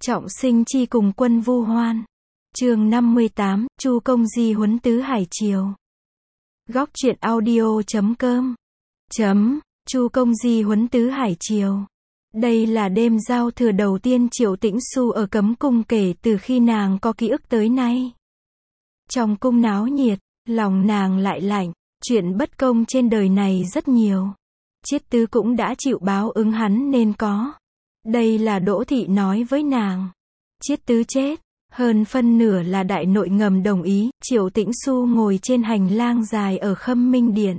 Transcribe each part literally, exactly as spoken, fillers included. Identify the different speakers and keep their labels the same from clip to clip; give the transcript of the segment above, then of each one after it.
Speaker 1: Trọng Sinh chi cùng quân vu hoan. Chương năm mươi tám, Chu Công Di huấn tứ hải triều. Góc truyện audio chấm com. Chấm, Chu Công Di huấn tứ hải triều. Đây là đêm giao thừa đầu tiên Triệu Tĩnh Xu ở Cấm Cung kể từ khi nàng có ký ức tới nay. Trong cung náo nhiệt, lòng nàng lại lạnh, chuyện bất công trên đời này rất nhiều. Chiết Tứ cũng đã chịu báo ứng hắn nên có. Đây là Đỗ Thị nói với nàng. Chiết Tứ chết, hơn phân nửa là đại nội ngầm đồng ý. Triệu Tĩnh Xu ngồi trên hành lang dài ở Khâm Minh Điện.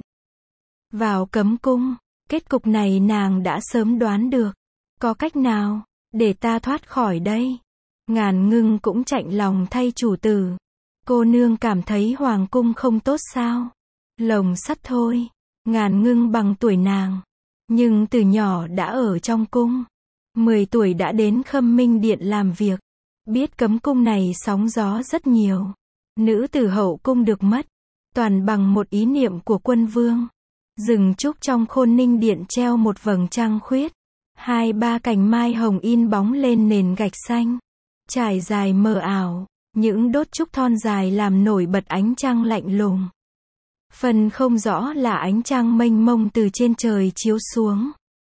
Speaker 1: Vào Cấm Cung, kết cục này nàng đã sớm đoán được. Có cách nào, để ta thoát khỏi đây? Ngàn Ngưng cũng chạnh lòng thay chủ tử. Cô nương cảm thấy Hoàng Cung không tốt sao? Lồng sắt thôi. Ngàn Ngưng bằng tuổi nàng. Nhưng từ nhỏ đã ở trong cung. mười tuổi đã đến Khâm Minh Điện làm việc. Biết Cấm Cung này sóng gió rất nhiều. Nữ tử hậu cung được mất. Toàn bằng một ý niệm của quân vương. Rừng trúc trong Khôn Ninh Điện treo một vầng trăng khuyết. Hai ba cành mai hồng in bóng lên nền gạch xanh. Trải dài mờ ảo. Những đốt trúc thon dài làm nổi bật ánh trăng lạnh lùng. Phần không rõ là ánh trăng mênh mông từ trên trời chiếu xuống.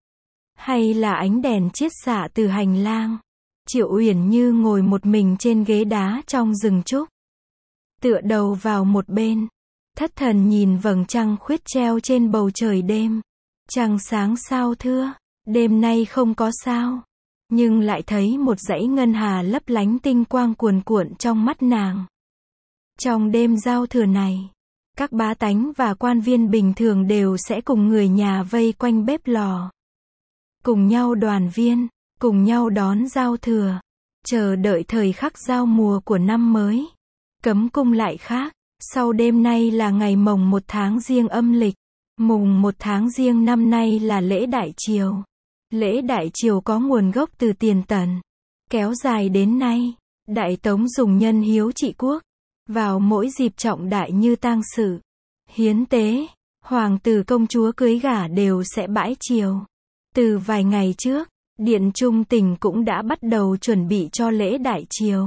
Speaker 1: Hay là ánh đèn chiết xạ từ hành lang. Triệu Uyển Như ngồi một mình trên ghế đá trong rừng trúc. Tựa đầu vào một bên. Thất thần nhìn vầng trăng khuyết treo trên bầu trời đêm. Trăng sáng sao thưa. Đêm nay không có sao. Nhưng lại thấy một dãy ngân hà lấp lánh tinh quang cuồn cuộn trong mắt nàng. Trong đêm giao thừa này, các bá tánh và quan viên bình thường đều sẽ cùng người nhà vây quanh bếp lò. Cùng nhau đoàn viên, cùng nhau đón giao thừa, chờ đợi thời khắc giao mùa của năm mới. Cấm Cung lại khác, sau đêm nay là ngày mồng một tháng Giêng âm lịch. Mùng một tháng Giêng năm nay là lễ Đại Triều. Lễ Đại Triều có nguồn gốc từ tiền Tần, kéo dài đến nay. Đại Tống dùng nhân hiếu trị quốc. Vào mỗi dịp trọng đại như tang sự, hiến tế, hoàng tử công chúa cưới gả đều sẽ bãi triều. Từ vài ngày trước, Điện Trung Tỉnh cũng đã bắt đầu chuẩn bị cho lễ Đại Triều.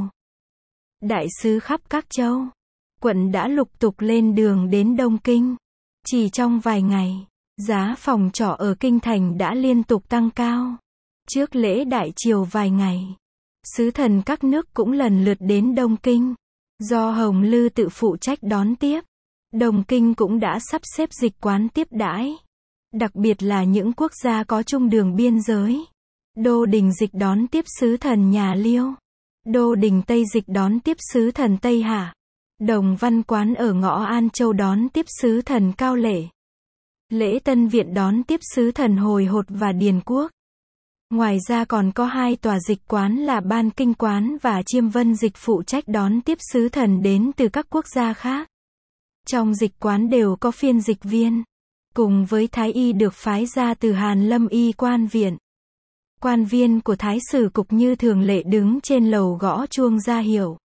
Speaker 1: Đại sứ khắp các châu, quận đã lục tục lên đường đến Đông Kinh. Chỉ trong vài ngày, giá phòng trọ ở Kinh Thành đã liên tục tăng cao. Trước lễ Đại Triều vài ngày, sứ thần các nước cũng lần lượt đến Đông Kinh. Do Hồng Lư tự phụ trách đón tiếp, Đông Kinh cũng đã sắp xếp dịch quán tiếp đãi. Đặc biệt là những quốc gia có chung đường biên giới. Đô Đình dịch đón tiếp sứ thần nhà Liêu. Đô Đình Tây dịch đón tiếp sứ thần Tây Hạ. Đồng Văn Quán ở Ngõ An Châu đón tiếp sứ thần Cao Lễ. Lễ Tân Viện đón tiếp sứ thần Hồi Hột và Điền Quốc. Ngoài ra còn có hai tòa dịch quán là Ban Kinh Quán và Chiêm Vân dịch phụ trách đón tiếp sứ thần đến từ các quốc gia khác. Trong dịch quán đều có phiên dịch viên, cùng với thái y được phái ra từ Hàn Lâm Y quan viện. Quan viên của Thái sử cục như thường lệ đứng trên lầu gõ chuông ra hiệu.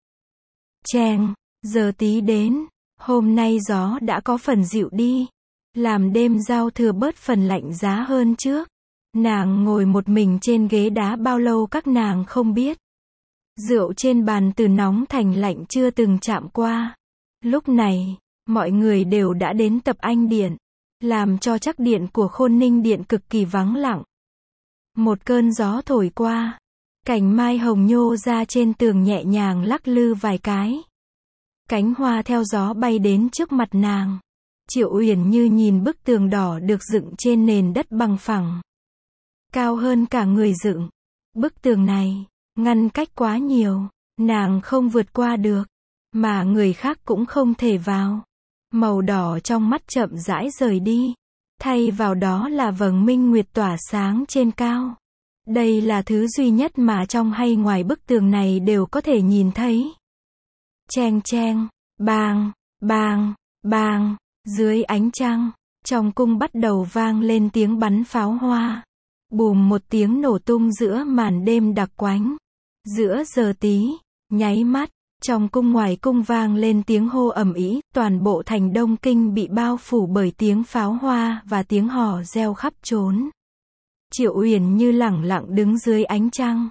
Speaker 1: Cheng, giờ tí đến, hôm nay gió đã có phần dịu đi, làm đêm giao thừa bớt phần lạnh giá hơn trước. Nàng ngồi một mình trên ghế đá bao lâu các nàng không biết. Rượu trên bàn từ nóng thành lạnh chưa từng chạm qua. Lúc này, mọi người đều đã đến Tập Anh Điện, làm cho chắc điện của Khôn Ninh Điện cực kỳ vắng lặng. Một cơn gió thổi qua, cành mai hồng nhô ra trên tường nhẹ nhàng lắc lư vài cái. Cánh hoa theo gió bay đến trước mặt nàng. Triệu Uyển Như nhìn bức tường đỏ được dựng trên nền đất bằng phẳng. Cao hơn cả người dựng. Bức tường này, ngăn cách quá nhiều, nàng không vượt qua được, mà người khác cũng không thể vào. Màu đỏ trong mắt chậm rãi rời đi, thay vào đó là vầng minh nguyệt tỏa sáng trên cao. Đây là thứ duy nhất mà trong hay ngoài bức tường này đều có thể nhìn thấy. Cheng cheng, bang, bang, bang, dưới ánh trăng, trong cung bắt đầu vang lên tiếng bắn pháo hoa. Bùm một tiếng nổ tung giữa màn đêm đặc quánh. Giữa giờ tí, nháy mắt, trong cung ngoài cung vang lên tiếng hô ầm ĩ, toàn bộ thành Đông Kinh bị bao phủ bởi tiếng pháo hoa và tiếng hò reo khắp trốn. Triệu Uyển Như lẳng lặng đứng dưới ánh trăng.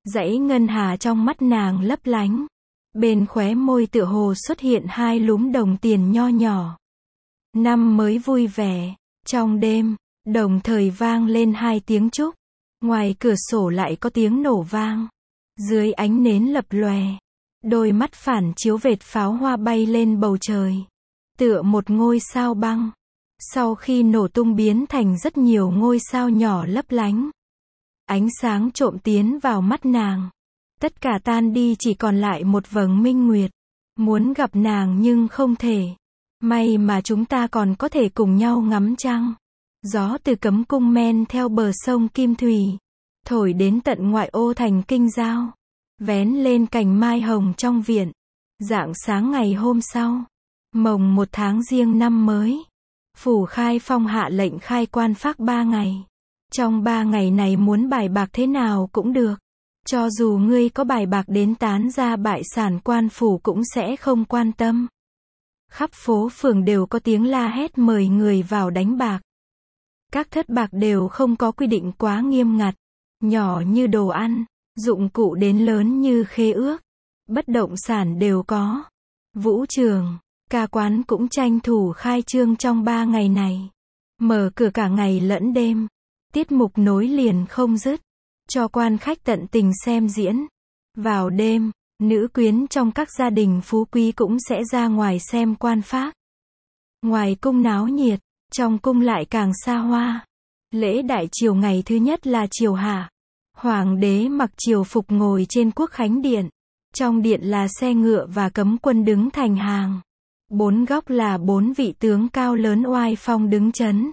Speaker 1: Dãy ngân hà trong mắt nàng lấp lánh. Bên khóe môi tựa hồ xuất hiện hai lúm đồng tiền nho nhỏ. Năm mới vui vẻ. Trong đêm, đồng thời vang lên hai tiếng chúc. Ngoài cửa sổ lại có tiếng nổ vang. Dưới ánh nến lập lòe, đôi mắt phản chiếu vệt pháo hoa bay lên bầu trời. Tựa một ngôi sao băng. Sau khi nổ tung biến thành rất nhiều ngôi sao nhỏ lấp lánh. Ánh sáng trộm tiến vào mắt nàng. Tất cả tan đi chỉ còn lại một vầng minh nguyệt. Muốn gặp nàng nhưng không thể. May mà chúng ta còn có thể cùng nhau ngắm trăng. Gió từ cấm cung men theo bờ sông Kim Thủy. Thổi đến tận ngoại ô thành Kinh Giao. Vén lên cành mai hồng trong viện. Rạng sáng ngày hôm sau. Mồng một tháng Giêng năm mới. Phủ Khai Phong hạ lệnh khai quan phác ba ngày. Trong ba ngày này muốn bài bạc thế nào cũng được. Cho dù ngươi có bài bạc đến tán ra bại sản, quan phủ cũng sẽ không quan tâm. Khắp phố phường đều có tiếng la hét mời người vào đánh bạc. Các thất bạc đều không có quy định quá nghiêm ngặt. Nhỏ như đồ ăn, dụng cụ đến lớn như khế ước. Bất động sản đều có. Vũ trường, ca quán cũng tranh thủ khai trương trong ba ngày này. Mở cửa cả ngày lẫn đêm. Tiết mục nối liền không dứt. Cho quan khách tận tình xem diễn. Vào đêm, nữ quyến trong các gia đình phú quý cũng sẽ ra ngoài xem quan phác. Ngoài cung náo nhiệt, trong cung lại càng xa hoa. Lễ đại triều ngày thứ nhất là triều hạ. Hoàng đế mặc triều phục ngồi trên quốc khánh điện. Trong điện là xe ngựa và cấm quân đứng thành hàng. Bốn góc là bốn vị tướng cao lớn oai phong đứng chấn.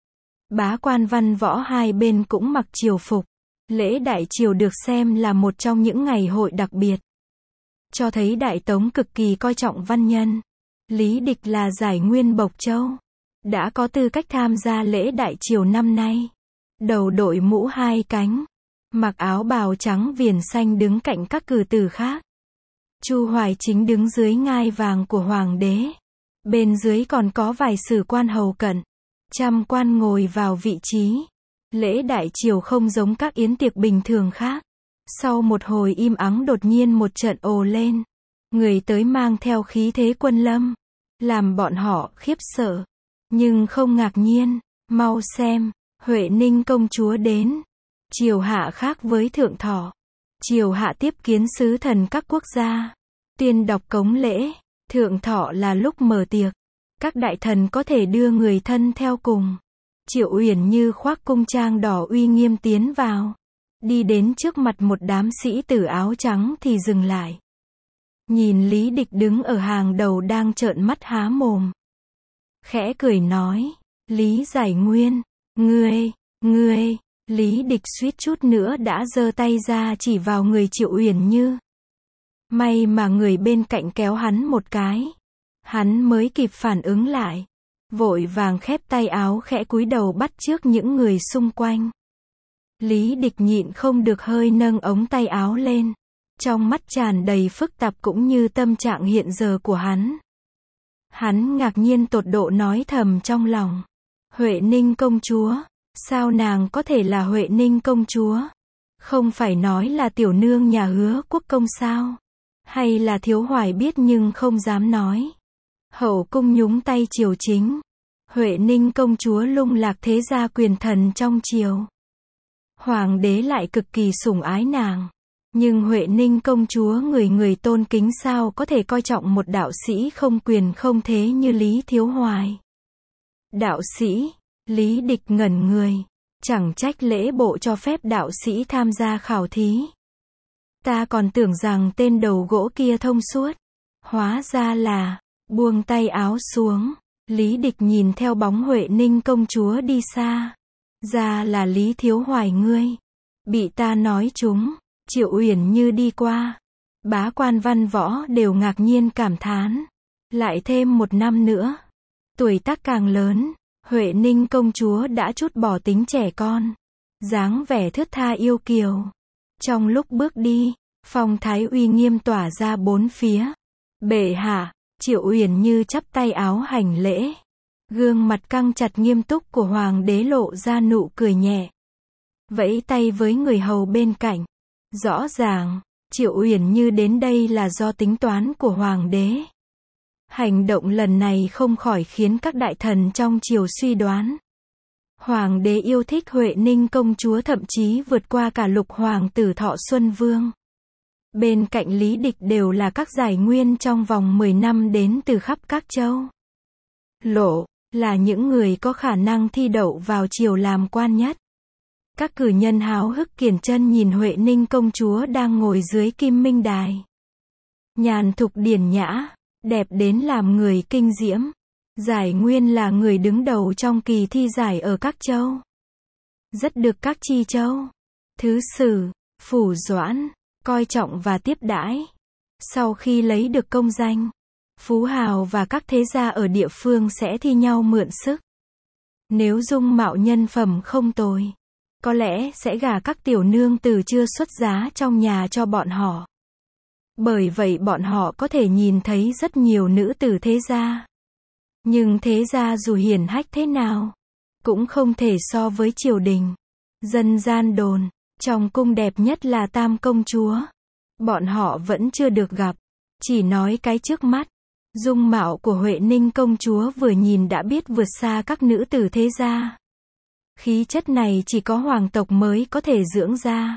Speaker 1: Bá quan văn võ hai bên cũng mặc triều phục. Lễ đại triều được xem là một trong những ngày hội đặc biệt. Cho thấy Đại Tống cực kỳ coi trọng văn nhân. Lý Địch là giải nguyên Bộc Châu. Đã có tư cách tham gia lễ đại triều năm nay. Đầu đội mũ hai cánh. Mặc áo bào trắng viền xanh đứng cạnh các cử tử khác. Chu Hoài Chính đứng dưới ngai vàng của hoàng đế. Bên dưới còn có vài sử quan hầu cận. Trăm quan ngồi vào vị trí. Lễ đại triều không giống các yến tiệc bình thường khác. Sau một hồi im ắng đột nhiên một trận ồ lên. Người tới mang theo khí thế quân lâm. Làm bọn họ khiếp sợ. Nhưng không ngạc nhiên. Mau xem, Huệ Ninh công chúa đến. Triều hạ khác với thượng thọ. Triều hạ tiếp kiến sứ thần các quốc gia. Tiên đọc cống lễ. Thượng thọ là lúc mở tiệc. Các đại thần có thể đưa người thân theo cùng. Triệu Uyển Như khoác cung trang đỏ uy nghiêm tiến vào. Đi đến trước mặt một đám sĩ tử áo trắng thì dừng lại. Nhìn Lý Địch đứng ở hàng đầu đang trợn mắt há mồm. Khẽ cười nói, Lý Giải Nguyên, ngươi, ngươi, Lý Địch suýt chút nữa đã giơ tay ra chỉ vào người Triệu Uyển Như. May mà người bên cạnh kéo hắn một cái. Hắn mới kịp phản ứng lại. Vội vàng khép tay áo khẽ cúi đầu bắt chước những người xung quanh. Lý Địch nhịn không được hơi nâng ống tay áo lên. Trong mắt tràn đầy phức tạp cũng như tâm trạng hiện giờ của hắn. Hắn ngạc nhiên tột độ nói thầm trong lòng. Huệ Ninh công chúa, sao nàng có thể là Huệ Ninh công chúa? Không phải nói là tiểu nương nhà Hứa Quốc công sao? Hay là Thiếu Hoài biết nhưng không dám nói? Hậu cung nhúng tay triều chính. Huệ Ninh công chúa lung lạc thế gia quyền thần trong triều. Hoàng đế lại cực kỳ sủng ái nàng. Nhưng Huệ Ninh công chúa người người tôn kính sao có thể coi trọng một đạo sĩ không quyền không thế như Lý Thiếu Hoài. Đạo sĩ, Lý Địch ngẩn người. Chẳng trách lễ bộ cho phép đạo sĩ tham gia khảo thí. Ta còn tưởng rằng tên đầu gỗ kia thông suốt. Hóa ra là, buông tay áo xuống. Lý Địch nhìn theo bóng Huệ Ninh công chúa đi xa. Ra là Lý Thiếu Hoài ngươi. Bị ta nói trúng. Triệu Uyển Như đi qua. Bá quan văn võ đều ngạc nhiên cảm thán. Lại thêm một năm nữa. Tuổi tác càng lớn. Huệ Ninh công chúa đã trút bỏ tính trẻ con. Dáng vẻ thướt tha yêu kiều. Trong lúc bước đi, phong thái uy nghiêm tỏa ra bốn phía. Bệ hạ, Triệu Uyển Như chắp tay áo hành lễ. Gương mặt căng chặt nghiêm túc của hoàng đế lộ ra nụ cười nhẹ. Vẫy tay với người hầu bên cạnh. Rõ ràng, Triệu Uyển Như đến đây là do tính toán của hoàng đế. Hành động lần này không khỏi khiến các đại thần trong triều suy đoán. Hoàng đế yêu thích Huệ Ninh công chúa thậm chí vượt qua cả lục hoàng tử Thọ Xuân Vương. Bên cạnh Lý Địch đều là các giải nguyên trong vòng mười năm đến từ khắp các châu. Lộ, là những người có khả năng thi đậu vào triều làm quan nhất. Các cử nhân háo hức kiểng chân nhìn Huệ Ninh công chúa đang ngồi dưới Kim Minh Đài. Nhàn thục điển nhã, đẹp đến làm người kinh diễm. Giải nguyên là người đứng đầu trong kỳ thi giải ở các châu. Rất được các chi châu, thứ sử, phủ doãn, coi trọng và tiếp đãi. Sau khi lấy được công danh, phú hào và các thế gia ở địa phương sẽ thi nhau mượn sức. Nếu dung mạo nhân phẩm không tồi, có lẽ sẽ gả các tiểu nương tử chưa xuất giá trong nhà cho bọn họ. Bởi vậy bọn họ có thể nhìn thấy rất nhiều nữ tử thế gia. Nhưng thế gia dù hiển hách thế nào, cũng không thể so với triều đình. Dân gian đồn, trong cung đẹp nhất là Tam công chúa. Bọn họ vẫn chưa được gặp, chỉ nói cái trước mắt. Dung mạo của Huệ Ninh công chúa vừa nhìn đã biết vượt xa các nữ tử thế gia. Khí chất này chỉ có hoàng tộc mới có thể dưỡng ra.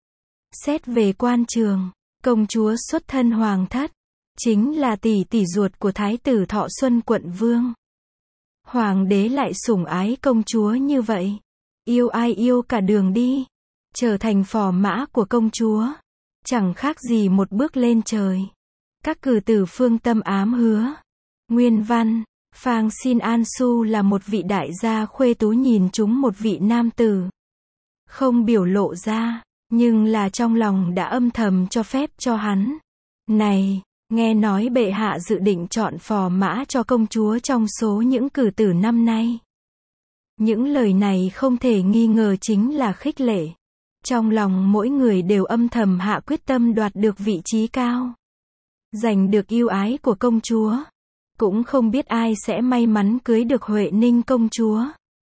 Speaker 1: Xét về quan trường, công chúa xuất thân hoàng thất, chính là tỷ tỷ ruột của thái tử Thọ Xuân quận vương. Hoàng đế lại sủng ái công chúa như vậy, yêu ai yêu cả đường đi, trở thành phò mã của công chúa, chẳng khác gì một bước lên trời. Các cử tử phương tâm ám hứa. Nguyên văn, Phang Xin An Su là một vị đại gia khuê tú nhìn trúng một vị nam tử. Không biểu lộ ra, nhưng là trong lòng đã âm thầm cho phép cho hắn. Này, nghe nói bệ hạ dự định chọn phò mã cho công chúa trong số những cử tử năm nay. Những lời này không thể nghi ngờ chính là khích lệ. Trong lòng mỗi người đều âm thầm hạ quyết tâm đoạt được vị trí cao. Giành được yêu ái của công chúa. Cũng không biết ai sẽ may mắn cưới được Huệ Ninh công chúa.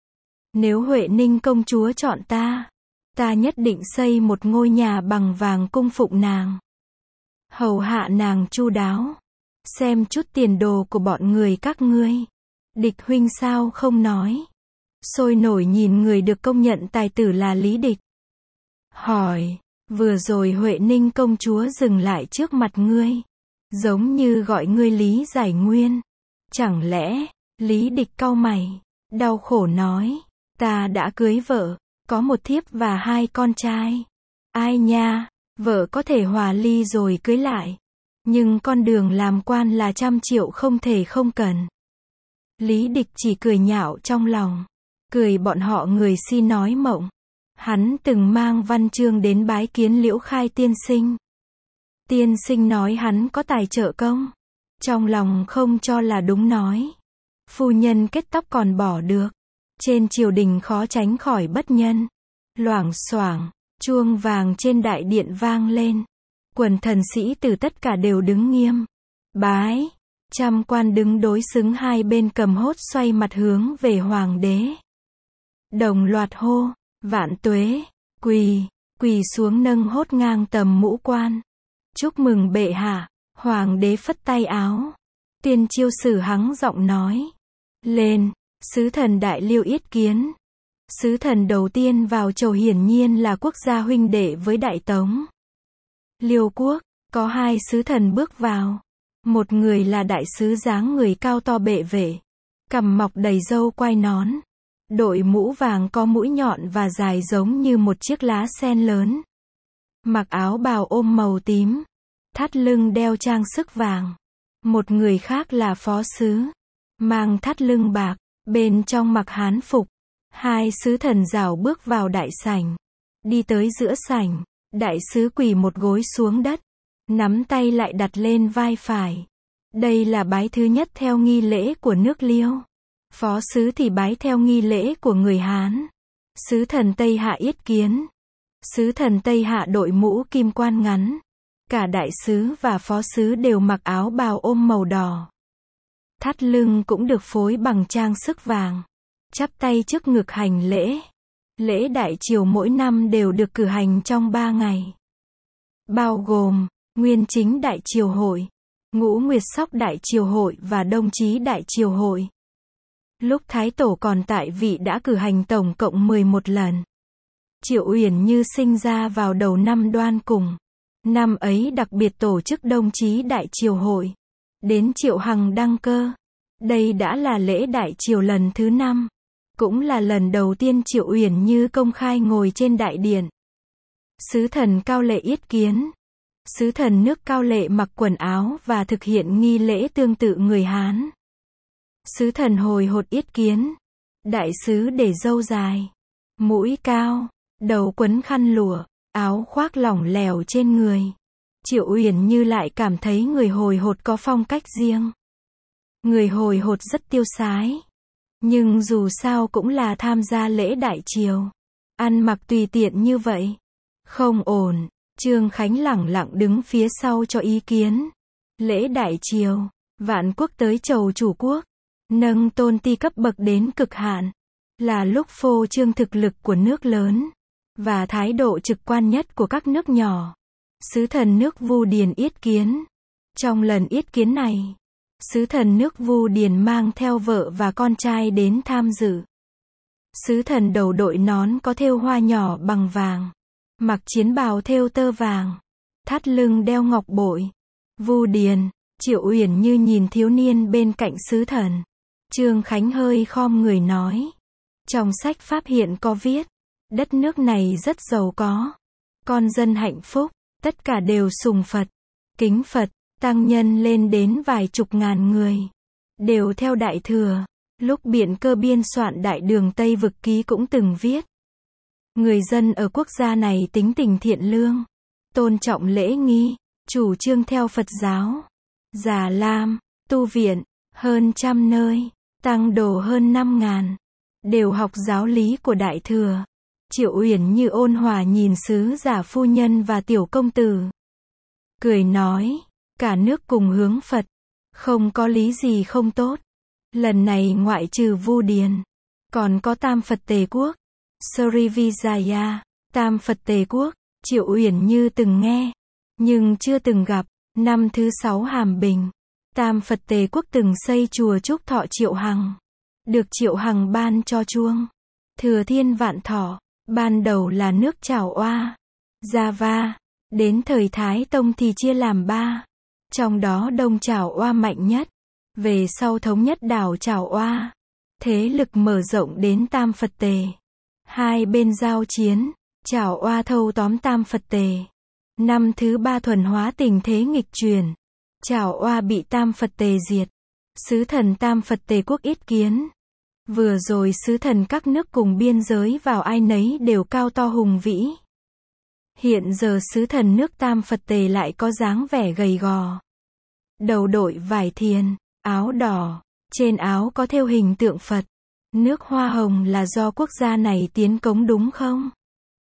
Speaker 1: Nếu Huệ Ninh công chúa chọn ta, ta nhất định xây một ngôi nhà bằng vàng cung phụng nàng. Hầu hạ nàng chu đáo. Xem chút tiền đồ của bọn người các ngươi. Địch huynh sao không nói. Sôi nổi nhìn người được công nhận tài tử là Lý Địch. Hỏi, vừa rồi Huệ Ninh công chúa dừng lại trước mặt ngươi. Giống như gọi ngươi Lý Giải Nguyên. Chẳng lẽ, Lý Địch cau mày, đau khổ nói, ta đã cưới vợ, có một thiếp và hai con trai. Ai nha, vợ có thể hòa ly rồi cưới lại. Nhưng con đường làm quan là trăm triệu không thể không cần. Lý Địch chỉ cười nhạo trong lòng. Cười bọn họ người si nói mộng. Hắn từng mang văn chương đến bái kiến Liễu Khai tiên sinh. Tiên sinh nói hắn có tài trợ công. Trong lòng không cho là đúng nói. Phu nhân kết tóc còn bỏ được. Trên triều đình khó tránh khỏi bất nhân. Loảng xoảng, chuông vàng trên đại điện vang lên. Quần thần sĩ từ tất cả đều đứng nghiêm. Bái. Trăm quan đứng đối xứng hai bên cầm hốt xoay mặt hướng về hoàng đế. Đồng loạt hô, vạn tuế, quỳ, quỳ xuống nâng hốt ngang tầm mũ quan. Chúc mừng bệ hạ. Hoàng đế phất tay áo. Tiên chiêu sử hắng giọng nói. Lên, sứ thần đại Liêu yết kiến. Sứ thần đầu tiên vào chầu hiển nhiên là quốc gia huynh đệ với đại tống. Liêu quốc, có hai sứ thần bước vào. Một người là đại sứ dáng người cao to bệ vệ. Cằm mọc đầy râu quai nón. Đội mũ vàng có mũi nhọn và dài giống như một chiếc lá sen lớn. Mặc áo bào ôm màu tím. Thắt lưng đeo trang sức vàng. Một người khác là phó sứ. Mang thắt lưng bạc. Bên trong mặc hán phục. Hai sứ thần rảo bước vào đại sảnh. Đi tới giữa sảnh. Đại sứ quỳ một gối xuống đất. Nắm tay lại đặt lên vai phải. Đây là bái thứ nhất theo nghi lễ của nước Liêu. Phó sứ thì bái theo nghi lễ của người Hán. Sứ thần Tây Hạ yết kiến. Sứ thần Tây Hạ đội mũ kim quan ngắn. Cả đại sứ và phó sứ đều mặc áo bào ôm màu đỏ. Thắt lưng cũng được phối bằng trang sức vàng. Chắp tay trước ngực hành lễ. Lễ đại triều mỗi năm đều được cử hành trong ba ngày. bao gồm Nguyên Chính Đại Triều Hội, Ngũ Nguyệt Sóc Đại Triều Hội và Đông Chí Đại Triều Hội. Lúc Thái Tổ còn tại vị đã cử hành tổng cộng mười một lần. Triệu Uyển Như sinh ra vào đầu năm Đoan Cùng. Năm ấy đặc biệt tổ chức Đông Chí Đại Triều Hội. Đến Triệu Hằng đăng cơ. Đây đã là lễ Đại Triều lần thứ năm. Cũng là lần đầu tiên Triệu Uyển Như công khai ngồi trên đại điện. Sứ thần Cao Lệ yết kiến. Sứ thần nước Cao Lệ mặc quần áo và thực hiện nghi lễ tương tự người Hán. Sứ thần Hồi Hột yết kiến. Đại sứ để râu dài, mũi cao, đầu quấn khăn lụa, áo khoác lỏng lẻo trên người. Triệu Uyển Như lại cảm thấy người Hồi Hột có phong cách riêng. Người Hồi Hột rất tiêu sái. Nhưng dù sao cũng là tham gia lễ Đại Triều. Ăn mặc tùy tiện như vậy. Không ổn. Trương Khánh lẳng lặng đứng phía sau cho ý kiến. Lễ Đại Triều, vạn quốc tới chầu chủ quốc. Nâng tôn ti cấp bậc đến cực hạn. Là lúc phô trương thực lực của nước lớn. Và thái độ trực quan nhất của các nước nhỏ. Sứ thần nước Vu Điền yết kiến. Trong lần yết kiến này, sứ thần nước Vu Điền mang theo vợ và con trai đến tham dự. Sứ thần đầu đội nón có thêu hoa nhỏ bằng vàng. Mặc chiến bào thêu tơ vàng. Thắt lưng đeo ngọc bội. Vu Điền, Triệu Uyển Như nhìn thiếu niên bên cạnh sứ thần. Trương Khánh hơi khom người nói. Trong sách Pháp hiện có viết. Đất nước này rất giàu có. Con dân hạnh phúc. Tất cả đều sùng Phật. Kính Phật. Tăng nhân lên đến vài chục ngàn người. Đều theo Đại Thừa. Lúc Biện Cơ biên soạn Đại Đường Tây Vực Ký cũng từng viết. Người dân ở quốc gia này tính tình thiện lương. Tôn trọng lễ nghi. Chủ trương theo Phật giáo. Già Lam, tu viện, hơn trăm nơi. Tăng đồ hơn năm ngàn. Đều học giáo lý của Đại Thừa. Triệu Uyển Như ôn hòa nhìn sứ giả phu nhân và tiểu công tử. Cười nói. Cả nước cùng hướng Phật. Không có lý gì không tốt. Lần này ngoại trừ Vu Điền. Còn có Tam Phật Tề Quốc. Srivijaya. Tam Phật Tề Quốc. Triệu Uyển Như từng nghe. Nhưng chưa từng gặp. Năm thứ sáu Hàm Bình. Tam Phật Tề Quốc từng xây chùa chúc thọ Triệu Hằng. Được Triệu Hằng ban cho chuông. Thừa thiên vạn thọ. Ban đầu là nước Chảo Oa, Java. Đến thời Thái Tông thì chia làm ba. Trong đó Đông Chảo Oa mạnh nhất. Về sau thống nhất đảo Chảo Oa. Thế lực mở rộng đến Tam Phật Tề. Hai bên giao chiến. Chảo Oa thâu tóm Tam Phật Tề. Năm thứ ba thuần hóa tình thế nghịch chuyển. Chảo Oa bị Tam Phật Tề diệt. Sứ thần Tam Phật Tề Quốc yết kiến. Vừa rồi sứ thần các nước cùng biên giới vào ai nấy đều cao to hùng vĩ. Hiện giờ sứ thần nước Tam Phật Tề lại có dáng vẻ gầy gò. Đầu đội vải thiền, áo đỏ, trên áo có thêu hình tượng Phật. Nước hoa hồng là do quốc gia này tiến cống đúng không?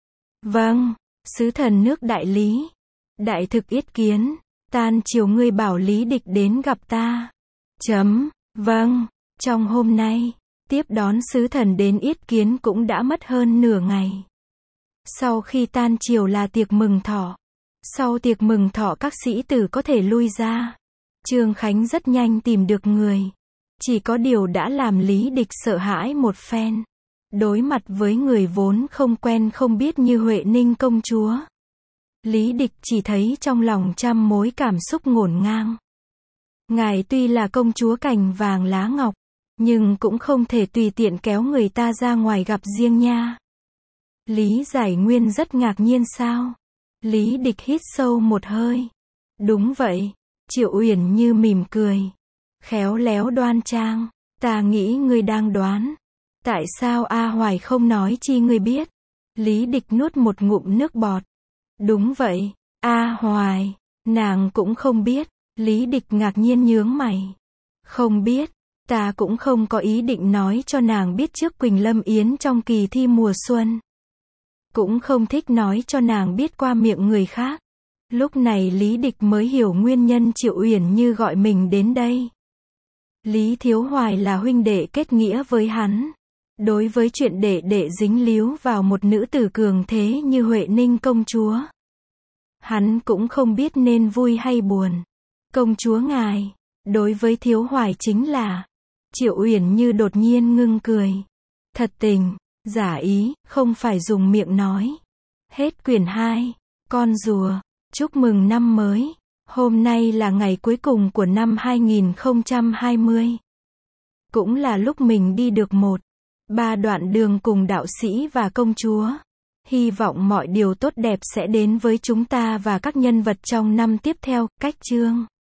Speaker 1: Vâng, sứ thần nước Đại Lý. Đại thực yết kiến, tan chiều ngươi bảo Lý Địch đến gặp ta. Chấm, vâng, trong hôm nay, tiếp đón sứ thần đến yết kiến cũng đã mất hơn nửa ngày. Sau khi tan chiều là tiệc mừng thọ. Sau tiệc mừng thọ các sĩ tử có thể lui ra. Trương Khánh rất nhanh tìm được người. Chỉ có điều đã làm Lý Địch sợ hãi một phen. Đối mặt với người vốn không quen không biết như Huệ Ninh công chúa. Lý Địch chỉ thấy trong lòng trăm mối cảm xúc ngổn ngang. Ngài tuy là công chúa cành vàng lá ngọc, nhưng cũng không thể tùy tiện kéo người ta ra ngoài gặp riêng nha. Lý Giải Nguyên rất ngạc nhiên sao? Lý Địch hít sâu một hơi. Đúng vậy. Triệu Uyển Như mỉm cười. Khéo léo đoan trang. Ta nghĩ ngươi đang đoán. Tại sao A Hoài không nói chi ngươi biết? Lý Địch nuốt một ngụm nước bọt. Đúng vậy. A Hoài. Nàng cũng không biết. Lý Địch ngạc nhiên nhướng mày. Không biết. Ta cũng không có ý định nói cho nàng biết trước Quỳnh Lâm Yến trong kỳ thi mùa xuân. Cũng không thích nói cho nàng biết qua miệng người khác. Lúc này Lý Địch mới hiểu nguyên nhân Triệu Uyển Như gọi mình đến đây. Lý Thiếu Hoài là huynh đệ kết nghĩa với hắn. Đối với chuyện đệ đệ dính líu vào một nữ tử cường thế như Huệ Ninh công chúa, Hắn cũng không biết nên vui hay buồn. Công chúa ngài, đối với Thiếu Hoài chính là. Triệu Uyển Như đột nhiên ngưng cười. Thật tình, giả ý, không phải dùng miệng nói. Hết quyển hai. Con rùa. Chúc mừng năm mới. Hôm nay là ngày cuối cùng của năm hai nghìn không trăm hai mươi. Cũng là lúc mình đi được một, ba đoạn đường cùng đạo sĩ và công chúa. Hy vọng mọi điều tốt đẹp sẽ đến với chúng ta và các nhân vật trong năm tiếp theo. Cách chương